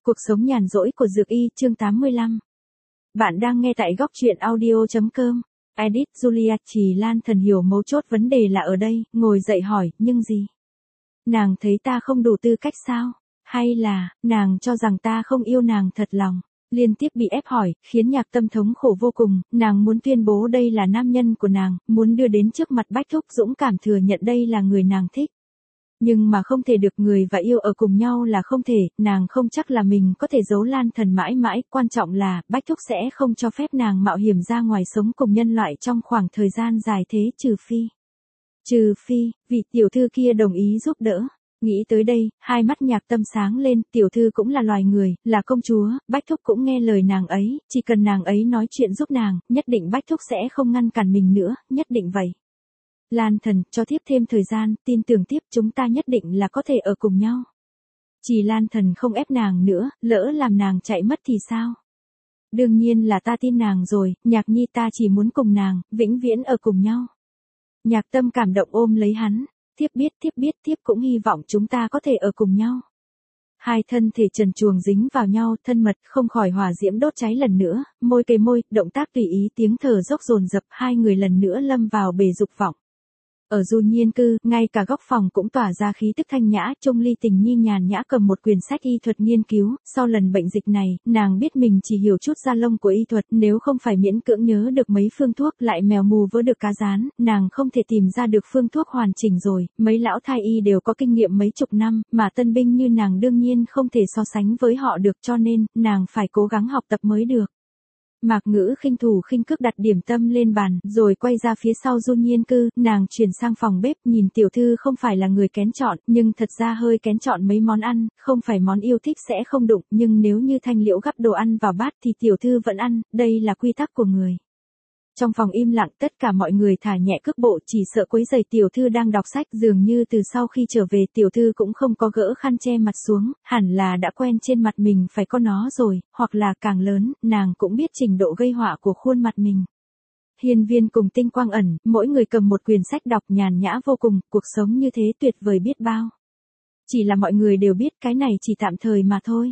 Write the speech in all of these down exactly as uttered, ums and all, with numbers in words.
Cuộc sống nhàn rỗi của Dược Y chương tám mươi lăm. Bạn đang nghe tại góc truyện audio.com. Edit Julia. Chỉ Lan Thần hiểu mấu chốt vấn đề là ở đây, ngồi dậy hỏi, nhưng gì? Nàng thấy ta không đủ tư cách sao? Hay là, nàng cho rằng ta không yêu nàng thật lòng? Liên tiếp bị ép hỏi, khiến Nhạc Tâm thống khổ vô cùng, nàng muốn tuyên bố đây là nam nhân của nàng, muốn đưa đến trước mặt Bách Thúc dũng cảm thừa nhận đây là người nàng thích. Nhưng mà không thể được, người và yêu ở cùng nhau là không thể, nàng không chắc là mình có thể giấu Lan Thần mãi mãi, quan trọng là, Bách Thúc sẽ không cho phép nàng mạo hiểm ra ngoài sống cùng nhân loại trong khoảng thời gian dài thế, trừ phi. Trừ phi, vị tiểu thư kia đồng ý giúp đỡ. Nghĩ tới đây, hai mắt Nhạc Tâm sáng lên, tiểu thư cũng là loài người, là công chúa, Bách Thúc cũng nghe lời nàng ấy, chỉ cần nàng ấy nói chuyện giúp nàng, nhất định Bách Thúc sẽ không ngăn cản mình nữa, nhất định vậy. Lan Thần, cho thiếp thêm thời gian, tin tưởng tiếp chúng ta nhất định là có thể ở cùng nhau. Chỉ Lan Thần không ép nàng nữa, lỡ làm nàng chạy mất thì sao? Đương nhiên là ta tin nàng rồi, Nhạc Nhi ta chỉ muốn cùng nàng, vĩnh viễn ở cùng nhau. Nhạc Tâm cảm động ôm lấy hắn, thiếp biết thiếp biết thiếp cũng hy vọng chúng ta có thể ở cùng nhau. Hai thân thể trần truồng dính vào nhau, thân mật, không khỏi hỏa diễm đốt cháy lần nữa, môi kề môi, động tác tùy ý, tiếng thở dốc dồn dập, hai người lần nữa lâm vào bể dục vọng. Ở Du Nhiên Cư, ngay cả góc phòng cũng tỏa ra khí tức thanh nhã, Trung Ly Tình Nhi nhàn nhã cầm một quyển sách y thuật nghiên cứu, sau lần bệnh dịch này, nàng biết mình chỉ hiểu chút da lông của y thuật, nếu không phải miễn cưỡng nhớ được mấy phương thuốc lại mèo mù vớ được cá rán, nàng không thể tìm ra được phương thuốc hoàn chỉnh rồi, mấy lão thái y đều có kinh nghiệm mấy chục năm, mà tân binh như nàng đương nhiên không thể so sánh với họ được, cho nên, nàng phải cố gắng học tập mới được. Mạc Ngữ khinh thủ khinh cước đặt điểm tâm lên bàn, rồi quay ra phía sau Du Nhiên Cư, nàng chuyển sang phòng bếp, nhìn tiểu thư không phải là người kén chọn, nhưng thật ra hơi kén chọn mấy món ăn, không phải món yêu thích sẽ không đụng, nhưng nếu như Thanh Liễu gắp đồ ăn vào bát thì tiểu thư vẫn ăn, đây là quy tắc của người. Trong phòng im lặng, tất cả mọi người thả nhẹ cước bộ, chỉ sợ quấy rầy tiểu thư đang đọc sách, dường như từ sau khi trở về tiểu thư cũng không có gỡ khăn che mặt xuống, hẳn là đã quen trên mặt mình phải có nó rồi, hoặc là càng lớn, nàng cũng biết trình độ gây họa của khuôn mặt mình. Hiên Viên cùng Tinh Quang Ẩn, mỗi người cầm một quyển sách đọc nhàn nhã vô cùng, cuộc sống như thế tuyệt vời biết bao. Chỉ là mọi người đều biết cái này chỉ tạm thời mà thôi.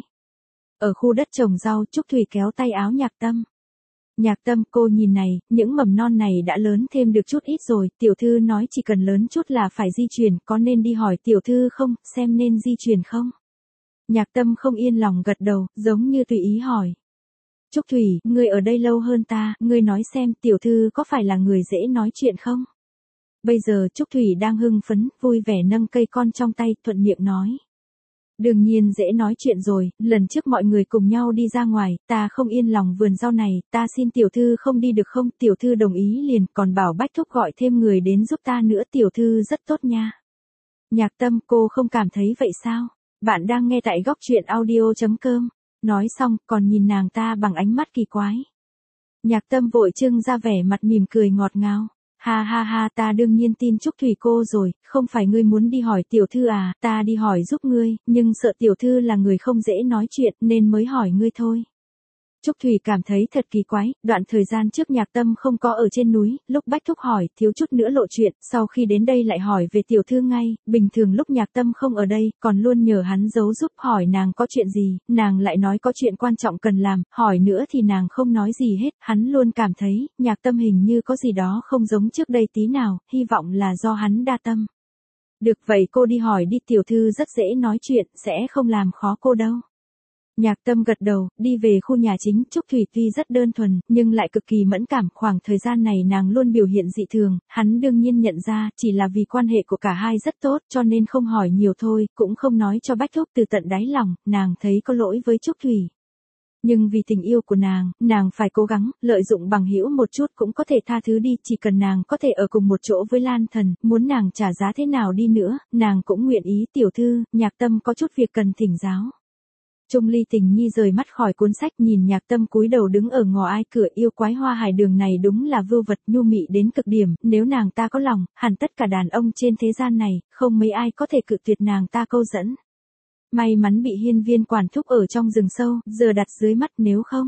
Ở khu đất trồng rau, Trúc Thủy kéo tay áo Nhạc Tâm. Nhạc Tâm, cô nhìn này, những mầm non này đã lớn thêm được chút ít rồi, tiểu thư nói chỉ cần lớn chút là phải di chuyển, có nên đi hỏi tiểu thư không, xem nên di chuyển không? Nhạc Tâm không yên lòng gật đầu, giống như tùy ý hỏi. Trúc Thủy, ngươi ở đây lâu hơn ta, ngươi nói xem tiểu thư có phải là người dễ nói chuyện không? Bây giờ Trúc Thủy đang hưng phấn, vui vẻ nâng cây con trong tay, thuận miệng nói. Đương nhiên dễ nói chuyện rồi, lần trước mọi người cùng nhau đi ra ngoài, ta không yên lòng vườn rau này, ta xin tiểu thư không đi được không, tiểu thư đồng ý liền, còn bảo Bách Thúc gọi thêm người đến giúp ta nữa, tiểu thư rất tốt nha. Nhạc Tâm, cô không cảm thấy vậy sao? Bạn đang nghe tại góc truyện audio.com. Nói xong, còn nhìn nàng ta bằng ánh mắt kỳ quái. Nhạc Tâm vội trưng ra vẻ mặt mỉm cười ngọt ngào. Ha ha ha, ta đương nhiên tin Trúc Thủy cô rồi, không phải ngươi muốn đi hỏi tiểu thư à, ta đi hỏi giúp ngươi, nhưng sợ tiểu thư là người không dễ nói chuyện nên mới hỏi ngươi thôi. Trúc Thủy cảm thấy thật kỳ quái, đoạn thời gian trước Nhạc Tâm không có ở trên núi, lúc Bách Thúc hỏi, thiếu chút nữa lộ chuyện, sau khi đến đây lại hỏi về tiểu thư ngay, bình thường lúc Nhạc Tâm không ở đây, còn luôn nhờ hắn giấu giúp, hỏi nàng có chuyện gì, nàng lại nói có chuyện quan trọng cần làm, hỏi nữa thì nàng không nói gì hết, hắn luôn cảm thấy, Nhạc Tâm hình như có gì đó không giống trước đây tí nào, hy vọng là do hắn đa tâm. Được vậy cô đi hỏi đi, tiểu thư rất dễ nói chuyện, sẽ không làm khó cô đâu. Nhạc Tâm gật đầu, đi về khu nhà chính, Trúc Thủy tuy rất đơn thuần, nhưng lại cực kỳ mẫn cảm, khoảng thời gian này nàng luôn biểu hiện dị thường, hắn đương nhiên nhận ra, chỉ là vì quan hệ của cả hai rất tốt, cho nên không hỏi nhiều thôi, cũng không nói cho Bách Thúc, từ tận đáy lòng, nàng thấy có lỗi với Trúc Thủy. Nhưng vì tình yêu của nàng, nàng phải cố gắng, lợi dụng bằng hữu một chút cũng có thể tha thứ đi, chỉ cần nàng có thể ở cùng một chỗ với Lan Thần, muốn nàng trả giá thế nào đi nữa, nàng cũng nguyện ý. Tiểu thư, Nhạc Tâm có chút việc cần thỉnh giáo. Trung Ly Tình Nhi rời mắt khỏi cuốn sách, nhìn Nhạc Tâm cúi đầu đứng ở ngõ ai cửa, yêu quái Hoa Hải Đường này đúng là vưu vật nhu mị đến cực điểm, nếu nàng ta có lòng, hẳn tất cả đàn ông trên thế gian này, không mấy ai có thể cự tuyệt nàng ta câu dẫn. May mắn bị Hiên Viên quản thúc ở trong rừng sâu, giờ đặt dưới mắt, nếu không.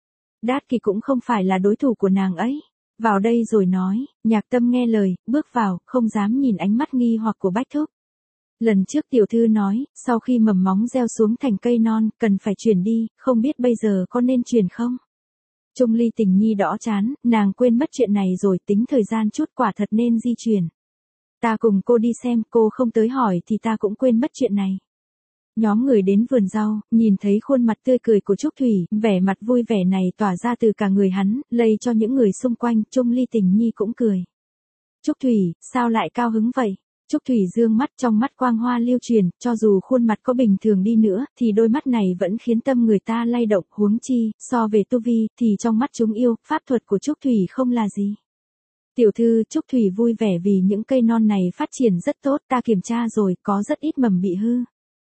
Đát Kỳ cũng không phải là đối thủ của nàng ấy. Vào đây rồi nói, Nhạc Tâm nghe lời, bước vào, không dám nhìn ánh mắt nghi hoặc của Bách Thúc. Lần trước tiểu thư nói, sau khi mầm móng gieo xuống thành cây non, cần phải chuyển đi, không biết bây giờ có nên chuyển không? Trung Ly Tình Nhi đỏ chán, nàng quên mất chuyện này rồi, tính thời gian chút, quả thật nên di chuyển. Ta cùng cô đi xem, cô không tới hỏi thì ta cũng quên mất chuyện này. Nhóm người đến vườn rau, nhìn thấy khuôn mặt tươi cười của Trúc Thủy, vẻ mặt vui vẻ này tỏa ra từ cả người hắn, lây cho những người xung quanh, Trung Ly Tình Nhi cũng cười. Trúc Thủy, sao lại cao hứng vậy? Trúc Thủy dương mắt, trong mắt quang hoa lưu truyền, cho dù khuôn mặt có bình thường đi nữa, thì đôi mắt này vẫn khiến tâm người ta lay động, huống chi, so về tu vi, thì trong mắt chúng yêu, pháp thuật của Trúc Thủy không là gì. Tiểu thư, Trúc Thủy vui vẻ vì những cây non này phát triển rất tốt, ta kiểm tra rồi, có rất ít mầm bị hư.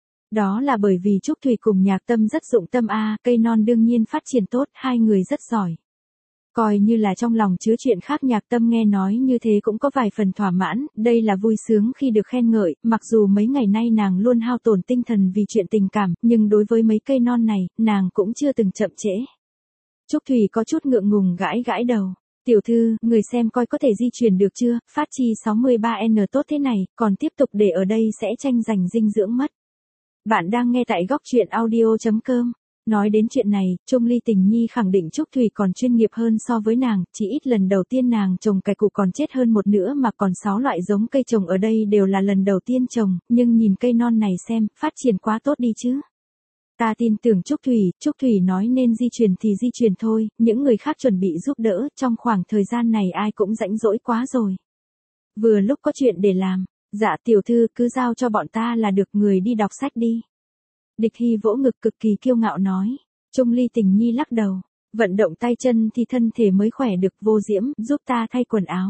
Đó là bởi vì Trúc Thủy cùng Nhạc Tâm rất dụng tâm a, cây non đương nhiên phát triển tốt, hai người rất giỏi. Coi như là trong lòng chứa chuyện khác, Nhạc Tâm nghe nói như thế cũng có vài phần thỏa mãn, đây là vui sướng khi được khen ngợi, mặc dù mấy ngày nay nàng luôn hao tổn tinh thần vì chuyện tình cảm, nhưng đối với mấy cây non này, nàng cũng chưa từng chậm trễ. Trúc Thủy có chút ngượng ngùng gãi gãi đầu. Tiểu thư, người xem coi có thể di chuyển được chưa, phát chi sáu mươi ba N tốt thế này, còn tiếp tục để ở đây sẽ tranh giành dinh dưỡng mất. Bạn đang nghe tại góc truyện audio chấm com. Nói đến chuyện này, Trung Ly Tình Nhi khẳng định Trúc Thủy còn chuyên nghiệp hơn so với nàng, chỉ ít lần đầu tiên nàng trồng cải củ còn chết hơn một nữa mà còn sáu loại giống cây trồng ở đây đều là lần đầu tiên trồng, nhưng nhìn cây non này xem, phát triển quá tốt đi chứ. Ta tin tưởng Trúc Thủy, Trúc Thủy nói nên di chuyển thì di chuyển thôi, những người khác chuẩn bị giúp đỡ, trong khoảng thời gian này ai cũng rãnh rỗi quá rồi. Vừa lúc có chuyện để làm, dạ tiểu thư cứ giao cho bọn ta là được, người đi đọc sách đi. Địch Hy vỗ ngực cực kỳ kiêu ngạo nói. Trung Ly Tình Nhi lắc đầu, vận động tay chân thì thân thể mới khỏe được. Vô Diễm, giúp ta thay quần áo.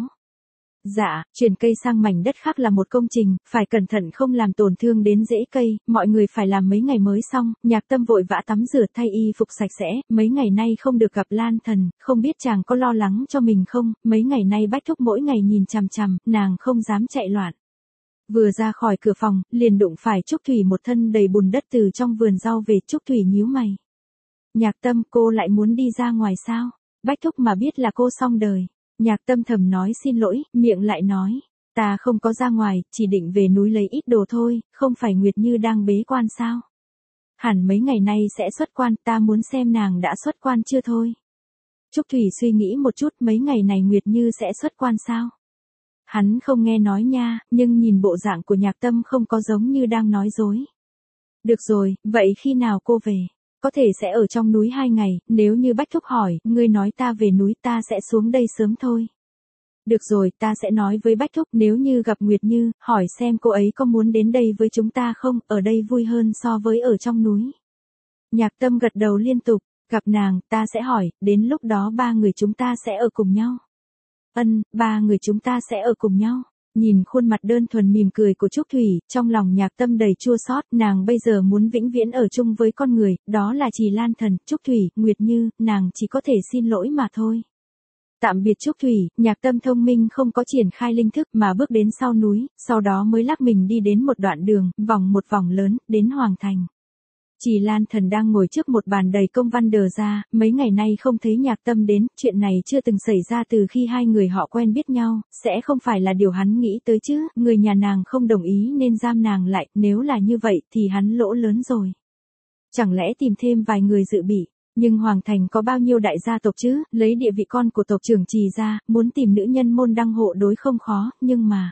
Dạ, chuyển cây sang mảnh đất khác là một công trình, phải cẩn thận không làm tổn thương đến rễ cây, mọi người phải làm mấy ngày mới xong. Nhạc Tâm vội vã tắm rửa thay y phục sạch sẽ, mấy ngày nay không được gặp Lan Thần, không biết chàng có lo lắng cho mình không, mấy ngày nay Bách Thúc mỗi ngày nhìn chằm chằm, nàng không dám chạy loạn. Vừa ra khỏi cửa phòng, liền đụng phải Trúc Thủy một thân đầy bùn đất từ trong vườn rau về. Trúc Thủy nhíu mày. Nhạc Tâm, cô lại muốn đi ra ngoài sao? Bách Thúc mà biết là cô xong đời. Nhạc Tâm thầm nói xin lỗi, miệng lại nói. Ta không có ra ngoài, chỉ định về núi lấy ít đồ thôi, không phải Nguyệt Như đang bế quan sao? Hẳn mấy ngày nay sẽ xuất quan, ta muốn xem nàng đã xuất quan chưa thôi. Trúc Thủy suy nghĩ một chút, mấy ngày này Nguyệt Như sẽ xuất quan sao? Hắn không nghe nói nha, nhưng nhìn bộ dạng của Nhạc Tâm không có giống như đang nói dối. Được rồi, vậy khi nào cô về? Có thể sẽ ở trong núi hai ngày, nếu như Bách Thúc hỏi, ngươi nói ta về núi ta sẽ xuống đây sớm thôi. Được rồi, ta sẽ nói với Bách Thúc, nếu như gặp Nguyệt Như, hỏi xem cô ấy có muốn đến đây với chúng ta không, ở đây vui hơn so với ở trong núi. Nhạc Tâm gật đầu liên tục, gặp nàng, ta sẽ hỏi, đến lúc đó ba người chúng ta sẽ ở cùng nhau. Ân, ba người chúng ta sẽ ở cùng nhau. Nhìn khuôn mặt đơn thuần mỉm cười của Trúc Thủy, trong lòng Nhạc Tâm đầy chua xót, nàng bây giờ muốn vĩnh viễn ở chung với con người, đó là Trì Lan Thần, Trúc Thủy, Nguyệt Như, nàng chỉ có thể xin lỗi mà thôi. Tạm biệt Trúc Thủy, Nhạc Tâm thông minh không có triển khai linh thức mà bước đến sau núi, sau đó mới lắc mình đi đến một đoạn đường, vòng một vòng lớn, đến Hoàng Thành. Trì Lan Thần đang ngồi trước một bàn đầy công văn đờ ra, mấy ngày nay không thấy Nhạc Tâm đến, chuyện này chưa từng xảy ra từ khi hai người họ quen biết nhau, sẽ không phải là điều hắn nghĩ tới chứ, người nhà nàng không đồng ý nên giam nàng lại, nếu là như vậy thì hắn lỗ lớn rồi. Chẳng lẽ tìm thêm vài người dự bị, nhưng Hoàng Thành có bao nhiêu đại gia tộc chứ, lấy địa vị con của tộc trưởng Trì ra, muốn tìm nữ nhân môn đăng hộ đối không khó, nhưng mà...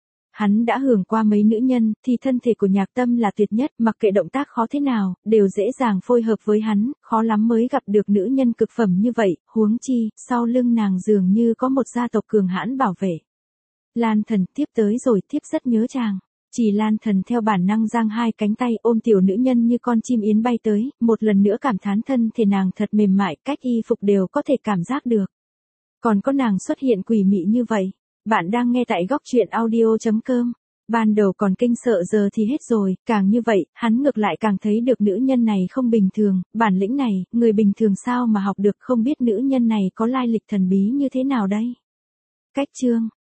Hắn đã hưởng qua mấy nữ nhân, thì thân thể của Nhạc Tâm là tuyệt nhất, mặc kệ động tác khó thế nào, đều dễ dàng phối hợp với hắn, khó lắm mới gặp được nữ nhân cực phẩm như vậy, huống chi, sau lưng nàng dường như có một gia tộc cường hãn bảo vệ. Lan Thần tiếp tới rồi, tiếp rất nhớ chàng. Chỉ Lan Thần theo bản năng giang hai cánh tay ôm tiểu nữ nhân như con chim yến bay tới, một lần nữa cảm thán thân thể nàng thật mềm mại, cách y phục đều có thể cảm giác được. Còn có nàng xuất hiện quỷ mị như vậy. Bạn đang nghe tại góc truyện audio chấm com. Ban đầu còn kinh sợ giờ thì hết rồi, càng như vậy, hắn ngược lại càng thấy được nữ nhân này không bình thường, bản lĩnh này, người bình thường sao mà học được, không biết nữ nhân này có lai lịch thần bí như thế nào đây. Cách chương